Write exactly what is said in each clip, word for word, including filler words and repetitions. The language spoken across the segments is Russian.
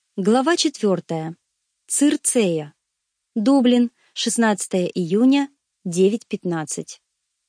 Глава четвертая. Цирцея. Дублин, шестнадцатое июня, девять пятнадцать.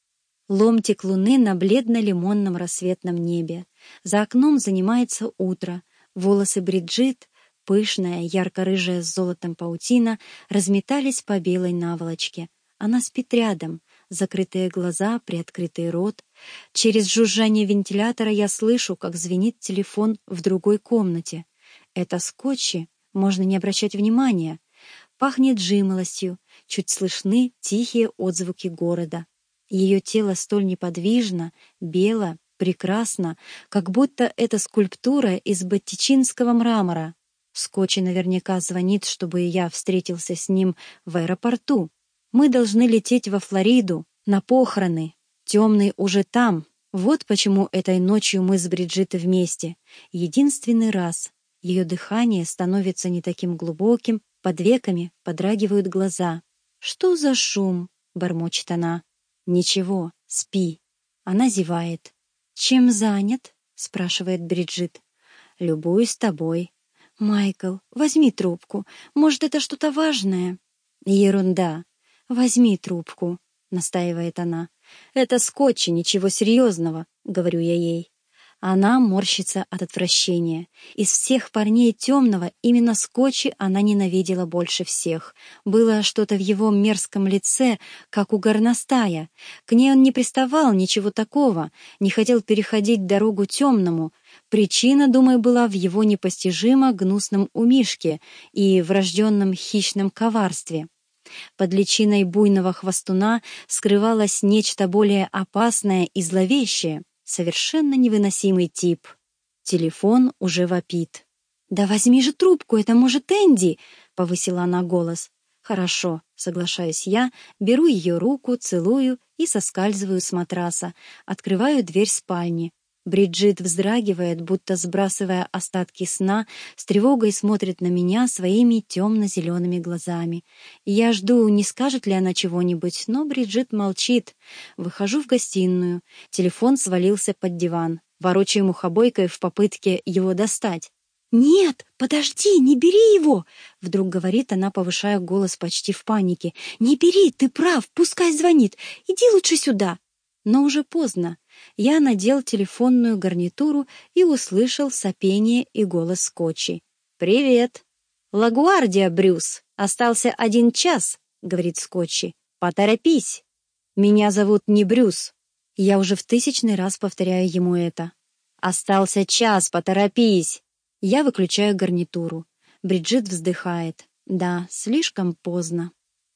Ломтик луны на бледно-лимонном рассветном небе. За окном занимается утро. Волосы Бриджит, пышная, ярко-рыжая с золотом паутина, разметались по белой наволочке. Она спит рядом, закрытые глаза, приоткрытый рот. Через жужжание вентилятора я слышу, как звенит телефон в другой комнате. Это скотчи, можно не обращать внимания. Пахнет жимолостью, чуть слышны тихие отзвуки города. Ее тело столь неподвижно, бело, прекрасно, как будто это скульптура из боттичинского мрамора. Скотчи наверняка звонит, чтобы я встретился с ним в аэропорту. Мы должны лететь во Флориду, на похороны. Темный уже там. Вот почему этой ночью мы с Бриджит вместе. Единственный раз. Ее дыхание становится не таким глубоким, под веками подрагивают глаза. «Что за шум?» — бормочет она. «Ничего, спи». Она зевает. «Чем занят?» — спрашивает Бриджит. «Любуюсь тобой». «Майкл, возьми трубку. Может, это что-то важное?» «Ерунда. Возьми трубку», — настаивает она. «Это скотчи, ничего серьезного», — говорю я ей. Она морщится от отвращения. Из всех парней темного именно скотчи она ненавидела больше всех. Было что-то в его мерзком лице, как у горностая. К ней он не приставал, ничего такого, не хотел переходить дорогу темному. Причина, думаю, была в его непостижимо гнусном умишке и врожденном хищном коварстве. Под личиной буйного хвостуна скрывалось нечто более опасное и зловещее. Совершенно невыносимый тип. Телефон уже вопит. «Да возьми же трубку, это может Энди!» — повысила она голос. «Хорошо», — соглашаюсь я, беру ее руку, целую и соскальзываю с матраса, открываю дверь спальни. Бриджит вздрагивает, будто сбрасывая остатки сна, с тревогой смотрит на меня своими темно-зелеными глазами. Я жду, не скажет ли она чего-нибудь, но Бриджит молчит. Выхожу в гостиную. Телефон свалился под диван. Ворочаю мухобойкой в попытке его достать. «Нет, подожди, не бери его!» — вдруг говорит она, повышая голос почти в панике. «Не бери, ты прав, пускай звонит. Иди лучше сюда». Но уже поздно. Я надел телефонную гарнитуру и услышал сопение и голос скотчи. «Привет!» «Лагуардия, Брюс! Остался один час!» — говорит скотчи. «Поторопись!» «Меня зовут не Брюс!» Я уже в тысячный раз повторяю ему это. «Остался час, поторопись!» Я выключаю гарнитуру. Бриджит вздыхает. «Да, слишком поздно».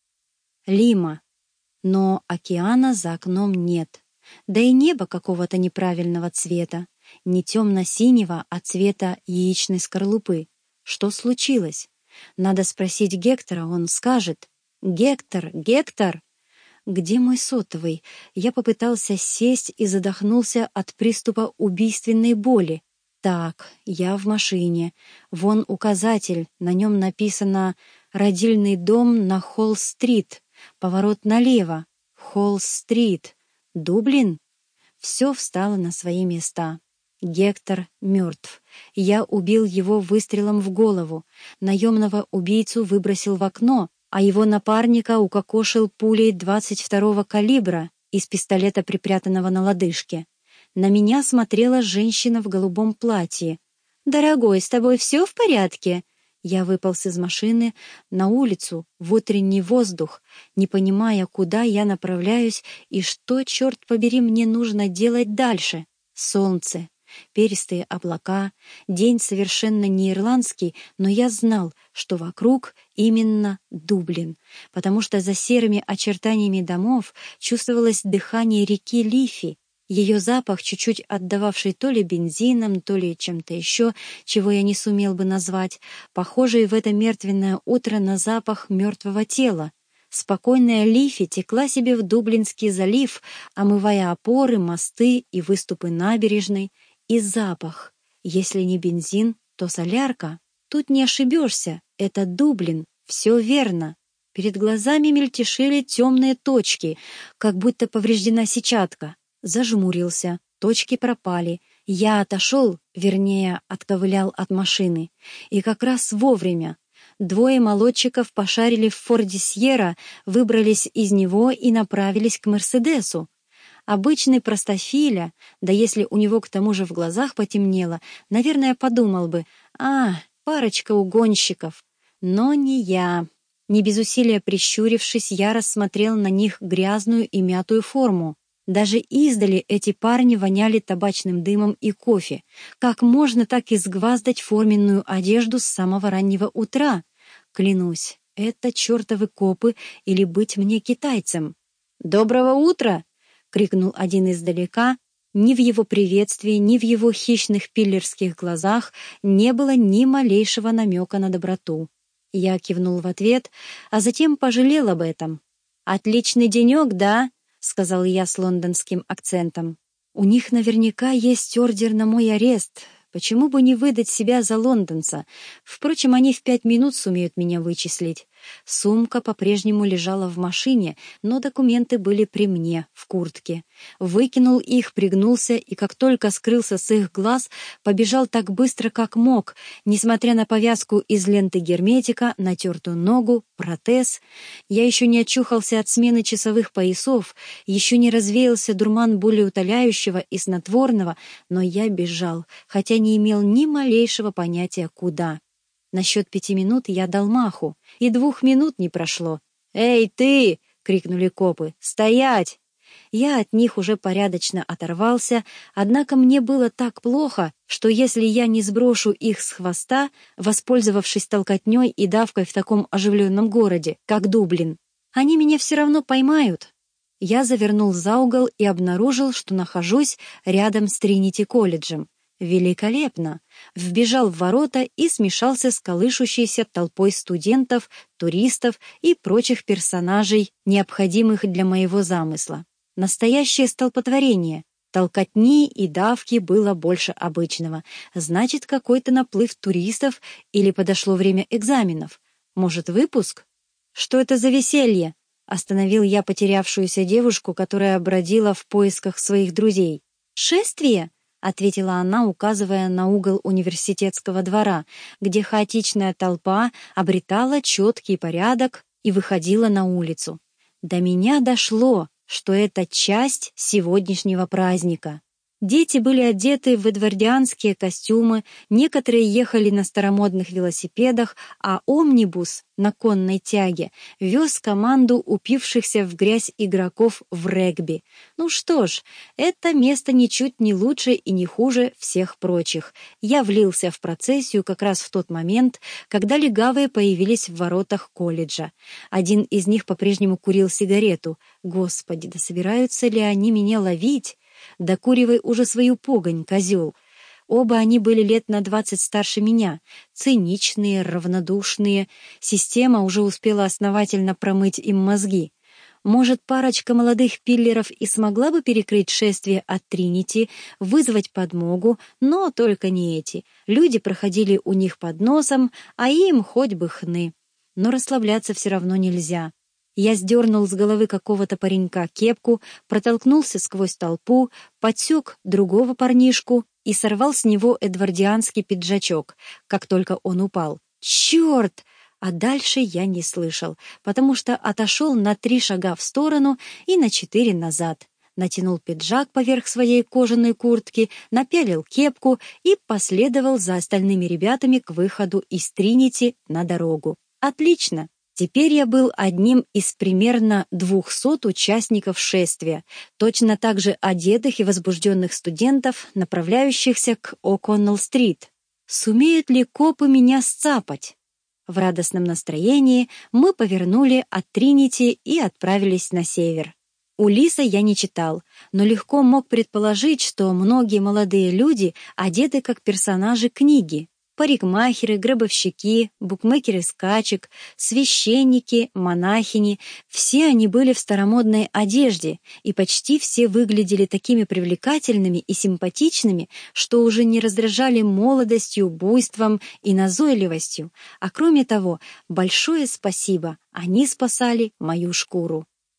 Лима. Но океана за окном нет. Да и небо какого-то неправильного цвета. Не темно-синего, а цвета яичной скорлупы. Что случилось? Надо спросить Гектора, он скажет. «Гектор! Гектор!» Где мой сотовый? Я попытался сесть и задохнулся от приступа убийственной боли. Так, я в машине. Вон указатель, на нем написано «Родильный дом на Холл-стрит». Поворот налево. Холл-стрит. Дублин? Все встало на свои места. Гектор мертв. Я убил его выстрелом в голову. Наемного убийцу выбросил в окно, а его напарника укокошил пулей двадцать второго калибра из пистолета, припрятанного на лодыжке. На меня смотрела женщина в голубом платье. «Дорогой, с тобой все в порядке?» Я выполз из машины на улицу, в утренний воздух, не понимая, куда я направляюсь и что, черт побери, мне нужно делать дальше. Солнце, перистые облака, день совершенно не ирландский, но я знал, что вокруг именно Дублин, потому что за серыми очертаниями домов чувствовалось дыхание реки Лифи. Ее запах, чуть-чуть отдававший то ли бензином, то ли чем-то еще, чего я не сумел бы назвать, похожий в это мертвенное утро на запах мертвого тела. Спокойная Лифи текла себе в Дублинский залив, омывая опоры, мосты и выступы набережной. И запах. Если не бензин, то солярка. Тут не ошибешься, это Дублин, все верно. Перед глазами мельтешили темные точки, как будто повреждена сетчатка. Зажмурился, точки пропали. Я отошел, вернее, отковылял от машины, и как раз вовремя. Двое молодчиков пошарили в Форде Сьерра, выбрались из него и направились к Мерседесу. Обычный простофиля, да если у него к тому же в глазах потемнело, наверное, подумал бы: «А, парочка угонщиков». Но не я. Не без усилия прищурившись, я рассмотрел на них грязную и мятую форму. Даже издали эти парни воняли табачным дымом и кофе. Как можно так изгваздать форменную одежду с самого раннего утра? Клянусь, это чертовы копы или быть мне китайцем. «Доброго утра!» — крикнул один издалека. Ни в его приветствии, ни в его хищных пиллерских глазах не было ни малейшего намека на доброту. Я кивнул в ответ, а затем пожалел об этом. «Отличный денек, да?» — сказал я с лондонским акцентом. «У них наверняка есть ордер на мой арест. Почему бы не выдать себя за лондонца? Впрочем, они в пять минут сумеют меня вычислить». Сумка по-прежнему лежала в машине, но документы были при мне, в куртке. Выкинул их, пригнулся и, как только скрылся с их глаз, побежал так быстро, как мог, несмотря на повязку из ленты герметика, натертую ногу, протез. Я еще не очухался от смены часовых поясов, еще не развеялся дурман болеутоляющего и снотворного, но я бежал, хотя не имел ни малейшего понятия, куда. На счет пяти минут я дал маху, и двух минут не прошло. «Эй, ты!» — крикнули копы. «Стоять!» Я от них уже порядочно оторвался, однако мне было так плохо, что если я не сброшу их с хвоста, воспользовавшись толкотней и давкой в таком оживленном городе, как Дублин, они меня все равно поймают. Я завернул за угол и обнаружил, что нахожусь рядом с Тринити-колледжем. Великолепно! Вбежал в ворота и смешался с колышущейся толпой студентов, туристов и прочих персонажей, необходимых для моего замысла. Настоящее столпотворение. Толкотни и давки было больше обычного. Значит, какой-то наплыв туристов или подошло время экзаменов. Может, выпуск? Что это за веселье? Остановил я потерявшуюся девушку, которая бродила в поисках своих друзей. Шествие? — ответила она, указывая на угол университетского двора, где хаотичная толпа обретала четкий порядок и выходила на улицу. До меня дошло, что это часть сегодняшнего праздника. Дети были одеты в эдвардианские костюмы, некоторые ехали на старомодных велосипедах, а омнибус на конной тяге вез команду упившихся в грязь игроков в регби. Ну что ж, это место ничуть не лучше и не хуже всех прочих. Я влился в процессию как раз в тот момент, когда легавые появились в воротах колледжа. Один из них по-прежнему курил сигарету. Господи, да собираются ли они меня ловить? «Докуривай уже свою погонь, козел!» Оба они были лет на двадцать старше меня, циничные, равнодушные. Система уже успела основательно промыть им мозги. Может, парочка молодых пиллеров и смогла бы перекрыть шествие от Тринити, вызвать подмогу, но только не эти. Люди проходили у них под носом, а им хоть бы хны. Но расслабляться все равно нельзя. Я сдернул с головы какого-то паренька кепку, протолкнулся сквозь толпу, подсек другого парнишку и сорвал с него эдвардианский пиджачок, как только он упал. «Черт!» А дальше я не слышал, потому что отошел на три шага в сторону и на четыре назад. Натянул пиджак поверх своей кожаной куртки, напялил кепку и последовал за остальными ребятами к выходу из Тринити на дорогу. Отлично! Теперь я был одним из примерно двухсот участников шествия, точно так же одетых и возбужденных студентов, направляющихся к О'Коннелл-стрит. Сумеют ли копы меня сцапать? В радостном настроении мы повернули от Тринити и отправились на север. Улисса я не читал, но легко мог предположить, что многие молодые люди одеты как персонажи книги. Парикмахеры, гробовщики, букмекеры скачек, священники, монахини — все они были в старомодной одежде, и почти все выглядели такими привлекательными и симпатичными, что уже не раздражали молодостью, буйством и назойливостью, а кроме того, большое спасибо, они спасали мою шкуру.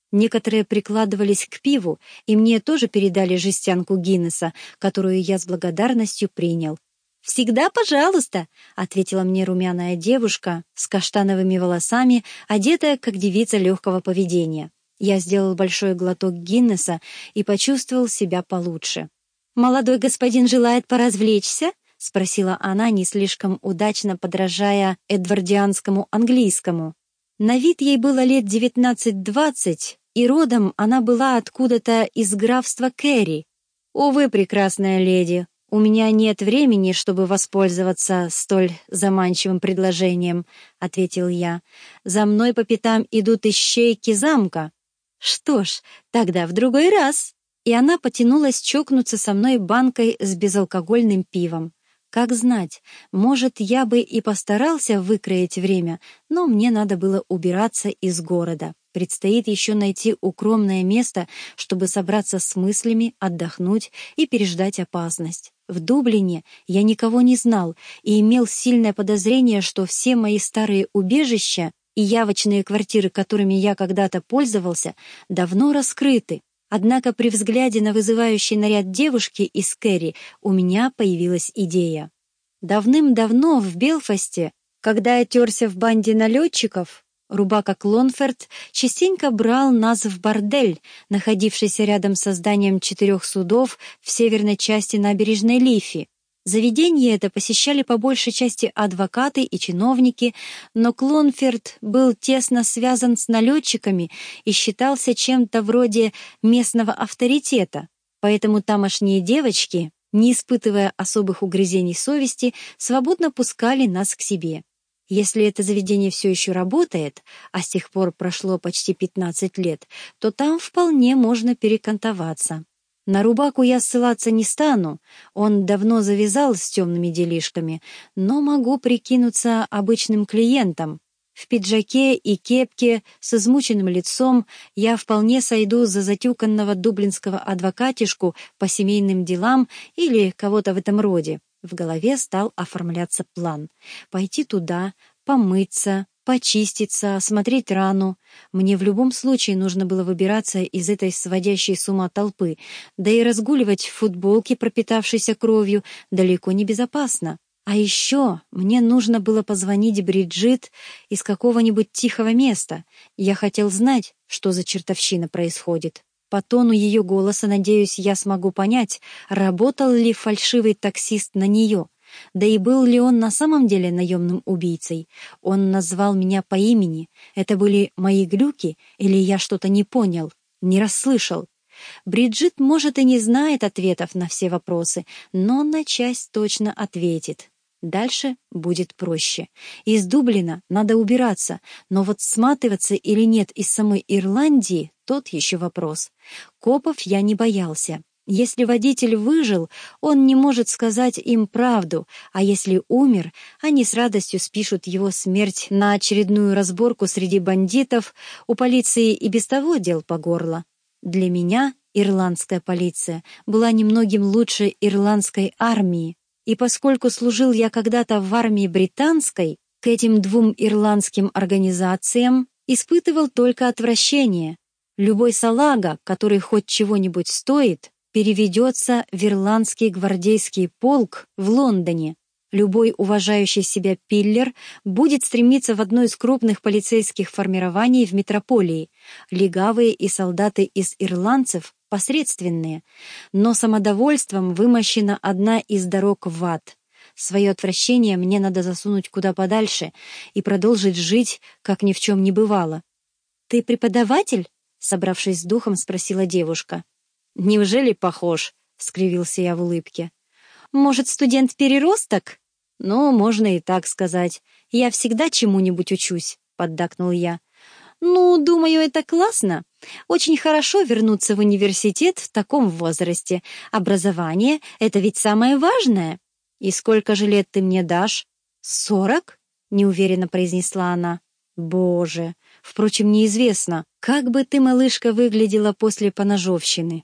Некоторые прикладывались к пиву, и мне тоже передали жестянку Гиннесса, которую я с благодарностью принял. «Всегда пожалуйста», — ответила мне румяная девушка с каштановыми волосами, одетая как девица легкого поведения. Я сделал большой глоток Гиннесса и почувствовал себя получше. «Молодой господин желает поразвлечься?» — спросила она, не слишком удачно подражая эдвардианскому английскому. На вид ей было лет девятнадцать-двадцать, и родом она была откуда-то из графства Керри. «Увы, прекрасная леди, у меня нет времени, чтобы воспользоваться столь заманчивым предложением», — ответил я. «За мной по пятам идут ищейки замка». «Что ж, тогда в другой раз». И она потянулась чокнуться со мной банкой с безалкогольным пивом. Как знать, может, я бы и постарался выкроить время, но мне надо было убираться из города. Предстоит еще найти укромное место, чтобы собраться с мыслями, отдохнуть и переждать опасность. В Дублине я никого не знал и имел сильное подозрение, что все мои старые убежища и явочные квартиры, которыми я когда-то пользовался, давно раскрыты. Однако при взгляде на вызывающий наряд девушки из Керри у меня появилась идея. Давным-давно в Белфасте, когда я терся в банде налетчиков, Рубака Клонферт частенько брал нас в бордель, находившийся рядом со зданием четырех судов в северной части набережной Лифи. Заведение это посещали по большей части адвокаты и чиновники, но Клонферт был тесно связан с налетчиками и считался чем-то вроде местного авторитета, поэтому тамошние девочки, не испытывая особых угрызений совести, свободно пускали нас к себе. Если это заведение все еще работает, а с тех пор прошло почти пятнадцать лет, то там вполне можно перекантоваться. На Рубаку я ссылаться не стану, он давно завязал с темными делишками, но могу прикинуться обычным клиентом. В пиджаке и кепке с измученным лицом я вполне сойду за затюканного дублинского адвокатишку по семейным делам или кого-то в этом роде. В голове стал оформляться план. Пойти туда, помыться, почиститься, осмотреть рану. Мне в любом случае нужно было выбираться из этой сводящей с ума толпы, да и разгуливать в футболке, пропитавшейся кровью, далеко не безопасно. А еще мне нужно было позвонить Бриджит из какого-нибудь тихого места. Я хотел знать, что за чертовщина происходит. По тону ее голоса, надеюсь, я смогу понять, работал ли фальшивый таксист на нее. Да и был ли он на самом деле наемным убийцей? Он назвал меня по имени. Это были мои глюки, или я что-то не понял, не расслышал? Бриджит, может, и не знает ответов на все вопросы, но на часть точно ответит. Дальше будет проще. Из Дублина надо убираться, но вот сматываться или нет из самой Ирландии — тот еще вопрос. Копов я не боялся. Если водитель выжил, он не может сказать им правду, а если умер, они с радостью спишут его смерть на очередную разборку среди бандитов, у полиции и без того дел по горло. Для меня ирландская полиция была немногим лучше ирландской армии, и поскольку служил я когда-то в армии британской, к этим двум ирландским организациям испытывал только отвращение. Любой салага, который хоть чего-нибудь стоит, переведется в ирландский гвардейский полк в Лондоне. Любой уважающий себя пиллер будет стремиться в одно из крупных полицейских формирований в метрополии. Легавые и солдаты из ирландцев посредственные, но самодовольством вымощена одна из дорог в ад. Свое отвращение мне надо засунуть куда подальше и продолжить жить, как ни в чем не бывало. «Ты преподаватель?» — собравшись с духом, спросила девушка. «Неужели похож?» — скривился я в улыбке. «Может, студент-переросток?» «Ну, можно и так сказать. Я всегда чему-нибудь учусь», — поддакнул я. «Ну, думаю, это классно. Очень хорошо вернуться в университет в таком возрасте. Образование — это ведь самое важное. И сколько же лет ты мне дашь?» «Сорок?» — неуверенно произнесла она. «Боже! Впрочем, неизвестно, как бы ты, малышка, выглядела после поножовщины».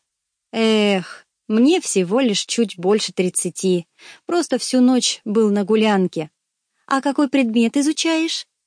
«Эх, мне всего лишь чуть больше тридцати. Просто всю ночь был на гулянке». «А какой предмет изучаешь?»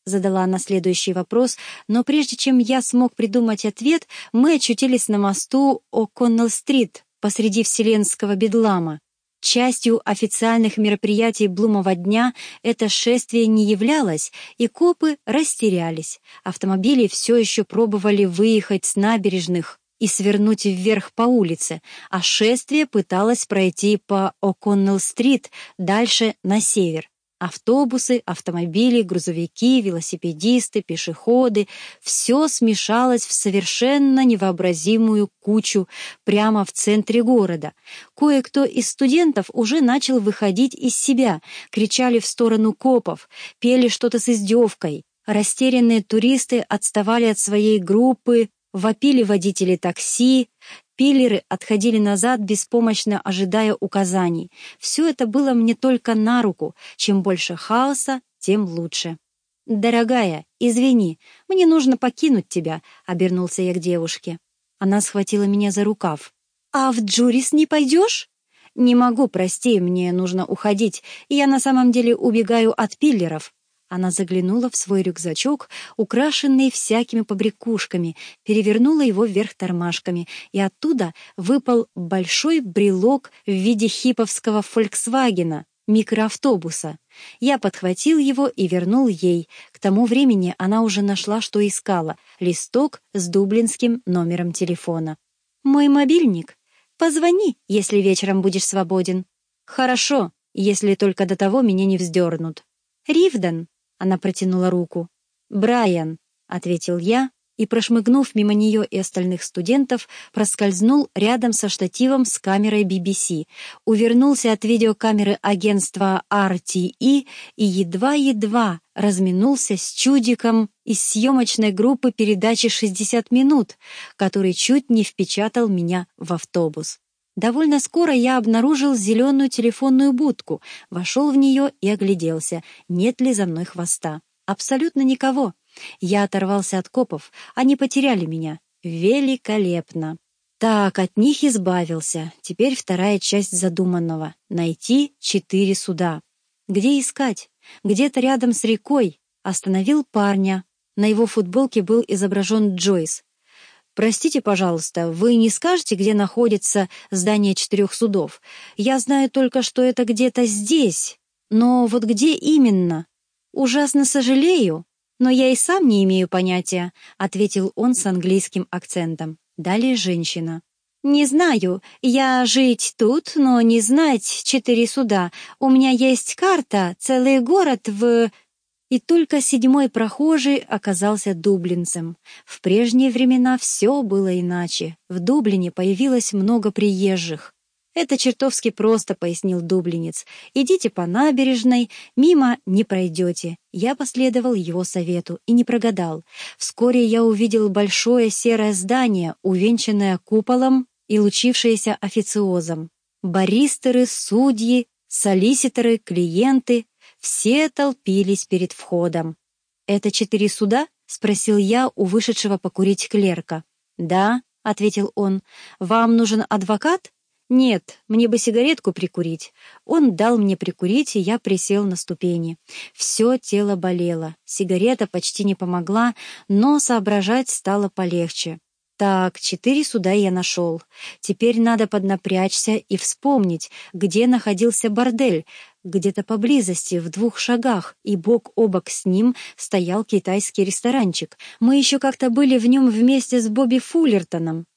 Задала она следующий вопрос, но прежде чем я смог придумать ответ, мы очутились на мосту О'Коннелл-стрит посреди вселенского бедлама. Частью официальных мероприятий Блумова дня это шествие не являлось, и копы растерялись. Автомобили все еще пробовали выехать с набережных и свернуть вверх по улице, а шествие пыталось пройти по О'Коннелл-стрит дальше на север. Автобусы, автомобили, грузовики, велосипедисты, пешеходы — все смешалось в совершенно невообразимую кучу прямо в центре города. Кое-кто из студентов уже начал выходить из себя, кричали в сторону копов, пели что-то с издевкой. Растерянные туристы отставали от своей группы, вопили водители такси, пиллеры отходили назад, беспомощно ожидая указаний. Все это было мне только на руку. Чем больше хаоса, тем лучше. «Дорогая, извини, мне нужно покинуть тебя», — обернулся я к девушке. Она схватила меня за рукав. «А в Джурис не пойдешь?» «Не могу, прости, мне нужно уходить, и я на самом деле убегаю от пиллеров». Она заглянула в свой рюкзачок, украшенный всякими побрякушками, перевернула его вверх тормашками, и оттуда выпал большой брелок в виде хиповского «Фольксвагена», микроавтобуса. Я подхватил его и вернул ей. К тому времени она уже нашла, что искала — листок с дублинским номером телефона. «Мой мобильник. Позвони, если вечером будешь свободен». «Хорошо, если только до того меня не вздернут». «Ривден». Она протянула руку. «Брайан», — ответил я, и, прошмыгнув мимо нее и остальных студентов, проскользнул рядом со штативом с камерой би би си, увернулся от видеокамеры агентства ар ти и и едва-едва разминулся с чудиком из съемочной группы передачи «шестьдесят минут», который чуть не впечатал меня в автобус. Довольно скоро я обнаружил зеленую телефонную будку, вошел в нее и огляделся, нет ли за мной хвоста. Абсолютно никого. Я оторвался от копов, они потеряли меня. Великолепно. Так, от них избавился. Теперь вторая часть задуманного — найти четыре суда. Где искать? Где-то рядом с рекой. Остановил парня. На его футболке был изображен Джойс. «Простите, пожалуйста, вы не скажете, где находится здание четырех судов? Я знаю только, что это где-то здесь. Но вот где именно? Ужасно сожалею, но я и сам не имею понятия», — ответил он с английским акцентом. Далее женщина. «Не знаю, я жить тут, но не знать четыре суда. У меня есть карта, целый город в...» И только седьмой прохожий оказался дублинцем. В прежние времена все было иначе. В Дублине появилось много приезжих. «Это чертовски просто», — пояснил дублинец. «Идите по набережной, мимо не пройдете». Я последовал его совету и не прогадал. Вскоре я увидел большое серое здание, увенчанное куполом и лучившееся официозом. Баристеры, судьи, солиситоры, клиенты — все толпились перед входом. «Это четыре суда?» — спросил я у вышедшего покурить клерка. «Да», — ответил он. «Вам нужен адвокат?» «Нет, мне бы сигаретку прикурить». Он дал мне прикурить, и я присел на ступени. Все тело болело, сигарета почти не помогла, но соображать стало полегче. Так, четыре суда я нашел. Теперь надо поднапрячься и вспомнить, где находился бордель. Где-то поблизости, в двух шагах, и бок о бок с ним стоял китайский ресторанчик. Мы еще как-то были в нем вместе с Бобби Фуллертоном.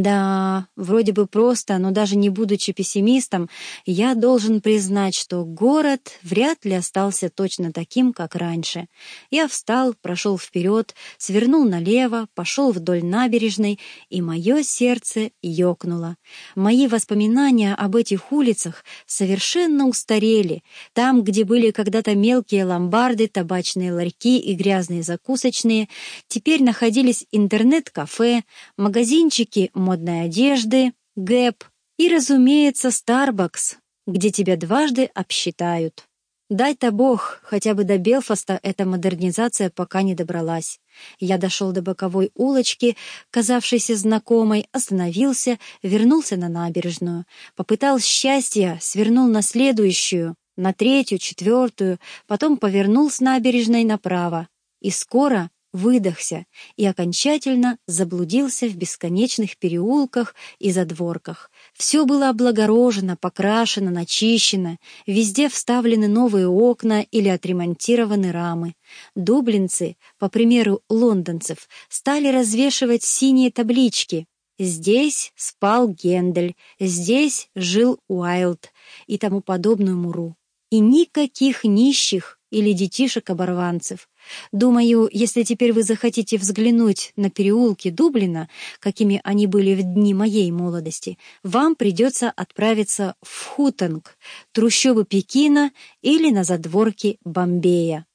Да, вроде бы просто, но даже не будучи пессимистом, я должен признать, что город вряд ли остался точно таким, как раньше. Я встал, прошел вперед, свернул налево, пошел вдоль набережной, и мое сердце ёкнуло. Мои воспоминания об этих улицах совершенно устарели. Там, где были когда-то мелкие ломбарды, табачные ларьки и грязные закусочные, теперь находились интернет-кафе, магазинчики модной одежды, Гэп и, разумеется, Starbucks, где тебя дважды обсчитают. Дай-то бог, хотя бы до Белфаста эта модернизация пока не добралась. Я дошел до боковой улочки, казавшейся знакомой, остановился, вернулся на набережную, попытал счастья, свернул на следующую, на третью, четвертую, потом повернул с набережной направо и скоро выдохся и окончательно заблудился в бесконечных переулках и задворках. Все было облагорожено, покрашено, начищено, везде вставлены новые окна или отремонтированы рамы. Дублинцы, по примеру лондонцев, стали развешивать синие таблички: «Здесь спал Гендель», «Здесь жил Уайлд» и тому подобную муру. И никаких нищих или детишек-оборванцев. Думаю, если теперь вы захотите взглянуть на переулки Дублина, какими они были в дни моей молодости, вам придется отправиться в Хутонг, трущобы Пекина или на задворки Бомбея.